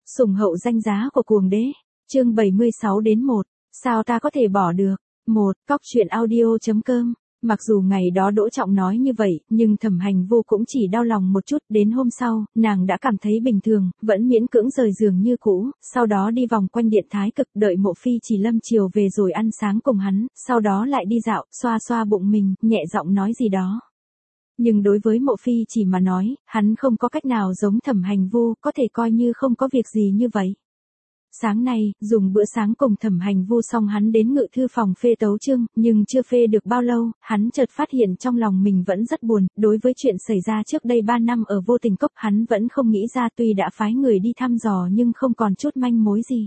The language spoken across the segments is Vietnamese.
Sủng hậu danh giá của cuồng đế. Chương 76-1. Sao ta có thể bỏ được? 1. Cóc truyện audio.com. Mặc dù ngày đó Đỗ Trọng nói như vậy, nhưng Thẩm Hành Vu cũng chỉ đau lòng một chút, đến hôm sau, nàng đã cảm thấy bình thường, vẫn miễn cưỡng rời giường như cũ, sau đó đi vòng quanh điện Thái Cực đợi Mộ Phi Chỉ lâm chiều về rồi ăn sáng cùng hắn, sau đó lại đi dạo, xoa xoa bụng mình, nhẹ giọng nói gì đó. Nhưng đối với Mộ Phi Chỉ mà nói, hắn không có cách nào giống Thẩm Hành Vu, có thể coi như không có việc gì như vậy. Sáng nay, dùng bữa sáng cùng Thẩm Hành Vu xong hắn đến ngự thư phòng phê tấu chương, nhưng chưa phê được bao lâu, hắn chợt phát hiện trong lòng mình vẫn rất buồn, đối với chuyện xảy ra trước đây 3 năm ở Vô Tình Cốc hắn vẫn không nghĩ ra, tuy đã phái người đi thăm dò nhưng không còn chút manh mối gì.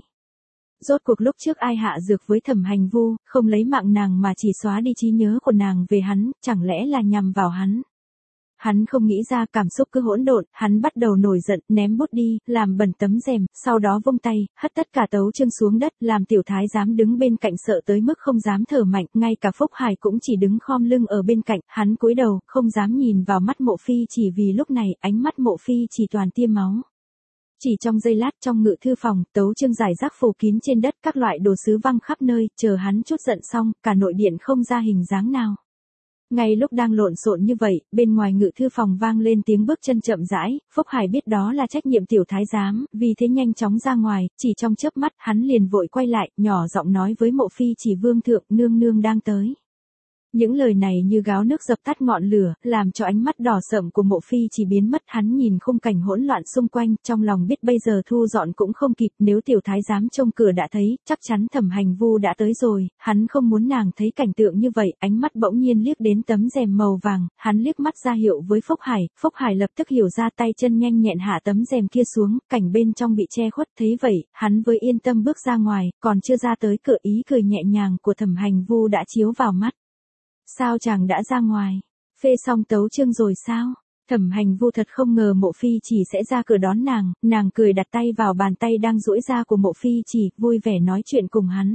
Rốt cuộc lúc trước ai hạ dược với Thẩm Hành Vu, không lấy mạng nàng mà chỉ xóa đi trí nhớ của nàng về hắn, chẳng lẽ là nhằm vào hắn. Hắn không nghĩ ra, cảm xúc cứ hỗn độn, hắn bắt đầu nổi giận, ném bút đi, làm bẩn tấm rèm, sau đó vung tay, hất tất cả tấu chương xuống đất, làm tiểu thái giám đứng bên cạnh sợ tới mức không dám thở mạnh, ngay cả Phúc Hải cũng chỉ đứng khom lưng ở bên cạnh, hắn cúi đầu, không dám nhìn vào mắt Mộ Phi Chỉ vì lúc này, ánh mắt Mộ Phi Chỉ toàn tia máu. Chỉ trong giây lát trong ngự thư phòng, tấu chương rải rác phủ kín trên đất, các loại đồ sứ văng khắp nơi, chờ hắn chút giận xong, cả nội điện không ra hình dáng nào. Ngay lúc đang lộn xộn như vậy, bên ngoài ngự thư phòng vang lên tiếng bước chân chậm rãi, Phúc Hải biết đó là trách nhiệm tiểu thái giám, vì thế nhanh chóng ra ngoài, chỉ trong chớp mắt hắn liền vội quay lại, nhỏ giọng nói với Mộ Phi Chỉ vương thượng, nương nương đang tới. Những lời này như gáo nước dập tắt ngọn lửa, làm cho ánh mắt đỏ sậm của Mộ Phi Chỉ biến mất, hắn nhìn khung cảnh hỗn loạn xung quanh, trong lòng biết bây giờ thu dọn cũng không kịp, nếu tiểu thái giám trông cửa đã thấy, chắc chắn Thẩm Hành Vu đã tới rồi, hắn không muốn nàng thấy cảnh tượng như vậy, ánh mắt bỗng nhiên liếc đến tấm rèm màu vàng, hắn liếc mắt ra hiệu với Phúc Hải lập tức hiểu ra, tay chân nhanh nhẹn hạ tấm rèm kia xuống, cảnh bên trong bị che khuất, thấy vậy, hắn với yên tâm bước ra ngoài, còn chưa ra tới cửa ý cười nhẹ nhàng của Thẩm Hành Vu đã chiếu vào mắt. Sao chàng đã ra ngoài? Phê xong tấu chương rồi sao? Thẩm Hành Vu thật không ngờ Mộ Phi Chỉ sẽ ra cửa đón nàng cười đặt tay vào bàn tay đang duỗi ra của Mộ Phi Chỉ, vui vẻ nói chuyện cùng hắn.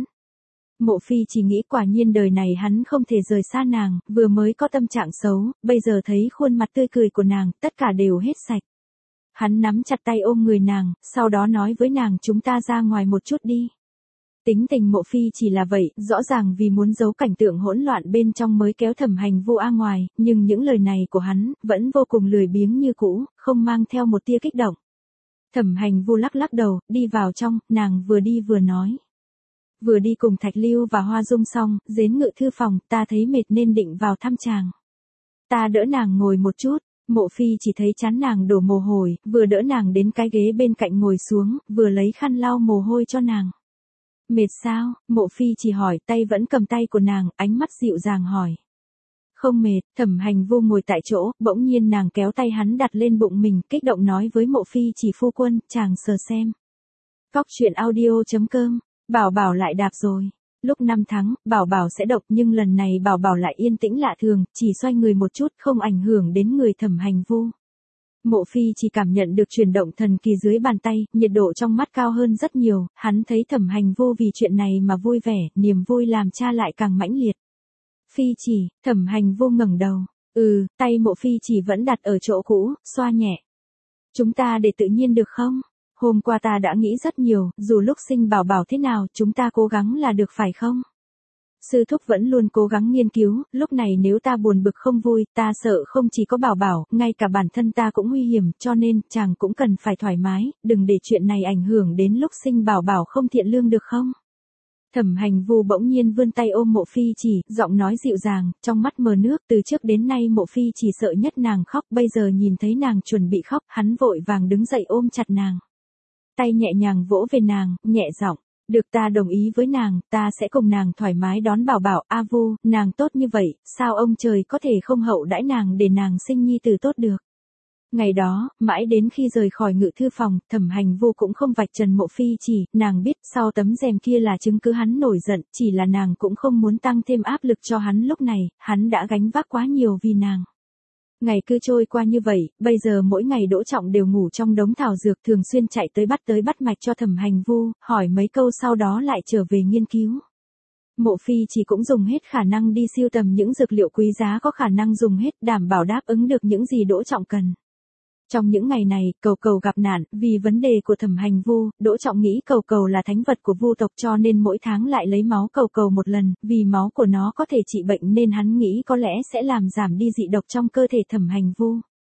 Mộ Phi Chỉ nghĩ quả nhiên đời này hắn không thể rời xa nàng, vừa mới có tâm trạng xấu, bây giờ thấy khuôn mặt tươi cười của nàng, tất cả đều hết sạch. Hắn nắm chặt tay ôm người nàng, sau đó nói với nàng chúng ta ra ngoài một chút đi. Tính tình Mộ Phi Chỉ là vậy, rõ ràng vì muốn giấu cảnh tượng hỗn loạn bên trong mới kéo Thẩm Hành Vu ra ngoài, nhưng những lời này của hắn, vẫn vô cùng lười biếng như cũ, không mang theo một tia kích động. Thẩm Hành Vu lắc lắc đầu, đi vào trong, nàng vừa đi vừa nói. Vừa đi cùng Thạch Lưu và Hoa Dung xong, đến ngự thư phòng, ta thấy mệt nên định vào thăm chàng. Ta đỡ nàng ngồi một chút. Mộ Phi Chỉ thấy trán nàng đổ mồ hôi, vừa đỡ nàng đến cái ghế bên cạnh ngồi xuống, vừa lấy khăn lau mồ hôi cho nàng. Mệt sao? Mộ Phi Chỉ hỏi, tay vẫn cầm tay của nàng, ánh mắt dịu dàng hỏi. Không mệt. Thẩm Hành Vu ngồi tại chỗ, bỗng nhiên nàng kéo tay hắn đặt lên bụng mình, kích động nói với Mộ Phi Chỉ phu quân, chàng sờ xem. Cóc truyện audio.com. Bảo Bảo lại đạp rồi. Lúc 5 tháng, Bảo Bảo sẽ độc nhưng lần này Bảo Bảo lại yên tĩnh lạ thường, chỉ xoay người một chút không ảnh hưởng đến người Thẩm Hành Vu. Mộ Phi Chỉ cảm nhận được chuyển động thần kỳ dưới bàn tay, nhiệt độ trong mắt cao hơn rất nhiều, hắn thấy Thẩm Hành Vu vì chuyện này mà vui vẻ, niềm vui làm cha lại càng mãnh liệt. Phi Chỉ, Thẩm Hành Vu ngẩng đầu, tay Mộ Phi Chỉ vẫn đặt ở chỗ cũ, xoa nhẹ. Chúng ta để tự nhiên được không? Hôm qua ta đã nghĩ rất nhiều, dù lúc sinh Bảo Bảo thế nào, chúng ta cố gắng là được phải không? Sư thúc vẫn luôn cố gắng nghiên cứu, lúc này nếu ta buồn bực không vui, ta sợ không chỉ có Bảo Bảo, ngay cả bản thân ta cũng nguy hiểm, cho nên, chàng cũng cần phải thoải mái, đừng để chuyện này ảnh hưởng đến lúc sinh Bảo Bảo không thiện lương được không? Thẩm Hành Vu bỗng nhiên vươn tay ôm Mộ Phi Chỉ, giọng nói dịu dàng, trong mắt mờ nước, từ trước đến nay Mộ Phi Chỉ sợ nhất nàng khóc, bây giờ nhìn thấy nàng chuẩn bị khóc, hắn vội vàng đứng dậy ôm chặt nàng. Tay nhẹ nhàng vỗ về nàng, nhẹ giọng. Được, ta đồng ý với nàng, ta sẽ cùng nàng thoải mái đón Bảo Bảo. A Vu, nàng tốt như vậy, sao ông trời có thể không hậu đãi nàng để nàng sinh nhi tử tốt được. Ngày đó, mãi đến khi rời khỏi ngự thư phòng, Thẩm Hành Vu cũng không vạch trần Mộ Phi Chỉ, nàng biết sau tấm rèm kia là chứng cứ hắn nổi giận, chỉ là nàng cũng không muốn tăng thêm áp lực cho hắn lúc này, hắn đã gánh vác quá nhiều vì nàng. Ngày cứ trôi qua như vậy, bây giờ mỗi ngày Đỗ Trọng đều ngủ trong đống thảo dược, thường xuyên chạy tới bắt mạch cho Thẩm Hành Vu, hỏi mấy câu sau đó lại trở về nghiên cứu. Mộ Phi Chỉ cũng dùng hết khả năng đi sưu tầm những dược liệu quý giá có khả năng dùng hết, đảm bảo đáp ứng được những gì Đỗ Trọng cần. Trong những ngày này, Cầu Cầu gặp nạn, vì vấn đề của Thẩm Hành Vu, Đỗ Trọng nghĩ Cầu Cầu là thánh vật của Vu tộc cho nên mỗi tháng lại lấy máu Cầu Cầu một lần, vì máu của nó có thể trị bệnh nên hắn nghĩ có lẽ sẽ làm giảm đi dị độc trong cơ thể Thẩm Hành Vu.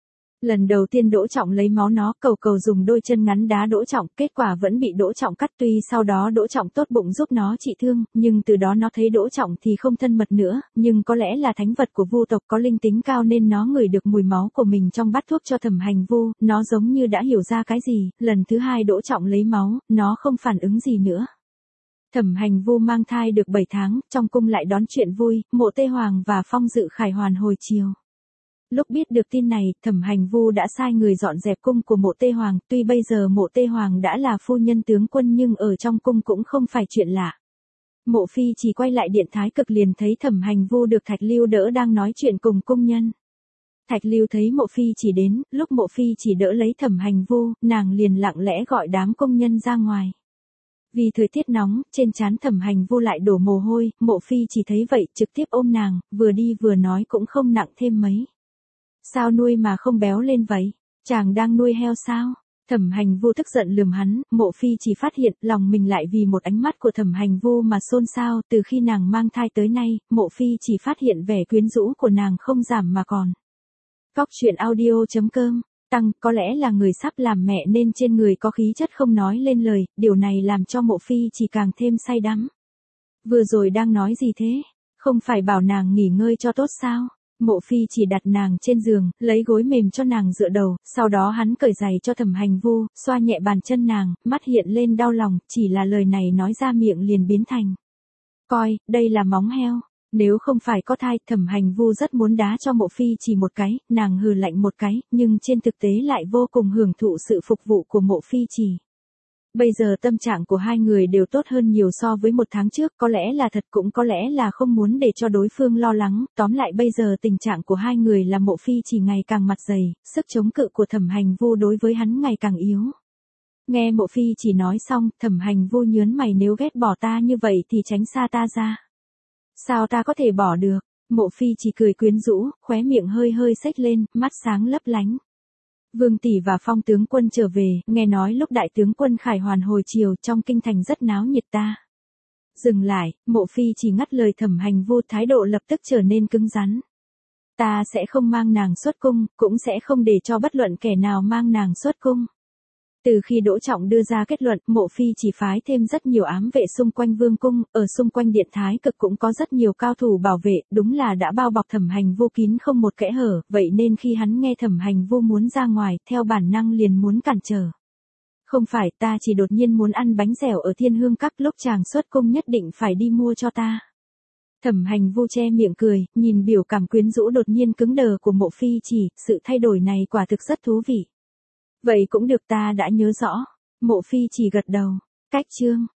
Lần đầu tiên Đỗ Trọng lấy máu nó, Cầu Cầu dùng đôi chân ngắn đá Đỗ Trọng, kết quả vẫn bị Đỗ Trọng cắt, tuy sau đó Đỗ Trọng tốt bụng giúp nó trị thương, nhưng từ đó nó thấy Đỗ Trọng thì không thân mật nữa, nhưng có lẽ là thánh vật của Vu tộc có linh tính cao nên nó ngửi được mùi máu của mình trong bát thuốc cho Thẩm Hành Vu, nó giống như đã hiểu ra cái gì, lần thứ hai Đỗ Trọng lấy máu, nó không phản ứng gì nữa. Thẩm Hành Vu mang thai được 7 tháng, trong cung lại đón chuyện vui, Mộ Tê Hoàng và Phong Dự Khải hoàn hồi chiều. Lúc biết được tin này, Thẩm Hành Vu đã sai người dọn dẹp cung của Mộ Tê Hoàng, tuy bây giờ Mộ Tê Hoàng đã là phu nhân tướng quân nhưng ở trong cung cũng không phải chuyện lạ. Mộ Phi chỉ quay lại điện Thái Cực liền thấy Thẩm Hành Vu được Thạch Lưu đỡ đang nói chuyện cùng cung nhân. Thạch Lưu thấy Mộ Phi chỉ đến, lúc Mộ Phi chỉ đỡ lấy Thẩm Hành Vu, nàng liền lặng lẽ gọi đám công nhân ra ngoài. Vì thời tiết nóng, trên trán Thẩm Hành Vu lại đổ mồ hôi, Mộ Phi chỉ thấy vậy, trực tiếp ôm nàng, vừa đi vừa nói cũng không nặng thêm mấy. Sao nuôi mà không béo lên vậy? Chàng đang nuôi heo sao? Thẩm Hành Vu tức giận lườm hắn, Mộ Phi chỉ phát hiện lòng mình lại vì một ánh mắt của Thẩm Hành Vu mà xôn xao, từ khi nàng mang thai tới nay, Mộ Phi chỉ phát hiện vẻ quyến rũ của nàng không giảm mà còn. Cóc truyện audio.com, Tăng, có lẽ là người sắp làm mẹ nên trên người có khí chất không nói lên lời, điều này làm cho Mộ Phi chỉ càng thêm say đắm. Vừa rồi đang nói gì thế? Không phải bảo nàng nghỉ ngơi cho tốt sao? Mộ Phi chỉ đặt nàng trên giường, lấy gối mềm cho nàng dựa đầu, sau đó hắn cởi giày cho Thẩm Hành Vu, xoa nhẹ bàn chân nàng, mắt hiện lên đau lòng, chỉ là lời này nói ra miệng liền biến thành. Coi, đây là móng heo. Nếu không phải có thai, Thẩm Hành Vu rất muốn đá cho Mộ Phi chỉ một cái, nàng hừ lạnh một cái, nhưng trên thực tế lại vô cùng hưởng thụ sự phục vụ của Mộ Phi chỉ. Bây giờ tâm trạng của hai người đều tốt hơn nhiều so với một tháng trước, có lẽ là thật cũng có lẽ là không muốn để cho đối phương lo lắng, tóm lại bây giờ tình trạng của hai người là Mộ Phi chỉ ngày càng mặt dày, sức chống cự của Thẩm Hành Vu đối với hắn ngày càng yếu. Nghe Mộ Phi chỉ nói xong, Thẩm Hành Vu nhớn mày, nếu ghét bỏ ta như vậy thì tránh xa ta ra. Sao ta có thể bỏ được? Mộ Phi chỉ cười quyến rũ, khóe miệng hơi hơi xếch lên, mắt sáng lấp lánh. Vương tỷ và Phong tướng quân trở về, nghe nói lúc đại tướng quân Khải hoàn hồi chiều trong kinh thành rất náo nhiệt ta. Dừng lại, Mộ Phi chỉ ngắt lời Thẩm Hành Vu, thái độ lập tức trở nên cứng rắn. Ta sẽ không mang nàng xuất cung, cũng sẽ không để cho bất luận kẻ nào mang nàng xuất cung. Từ khi Đỗ Trọng đưa ra kết luận, Mộ Phi chỉ phái thêm rất nhiều ám vệ xung quanh vương cung, ở xung quanh điện Thái Cực cũng có rất nhiều cao thủ bảo vệ, đúng là đã bao bọc Thẩm Hành Vu kín không một kẽ hở, vậy nên khi hắn nghe Thẩm Hành Vu muốn ra ngoài, theo bản năng liền muốn cản trở. Không phải, ta chỉ đột nhiên muốn ăn bánh dẻo ở Thiên Hương Các, lúc chàng xuất cung nhất định phải đi mua cho ta. Thẩm Hành Vu che miệng cười, nhìn biểu cảm quyến rũ đột nhiên cứng đờ của Mộ Phi chỉ, sự thay đổi này quả thực rất thú vị. Vậy cũng được, ta đã nhớ rõ. Mộ Phi chỉ gật đầu. Cách chương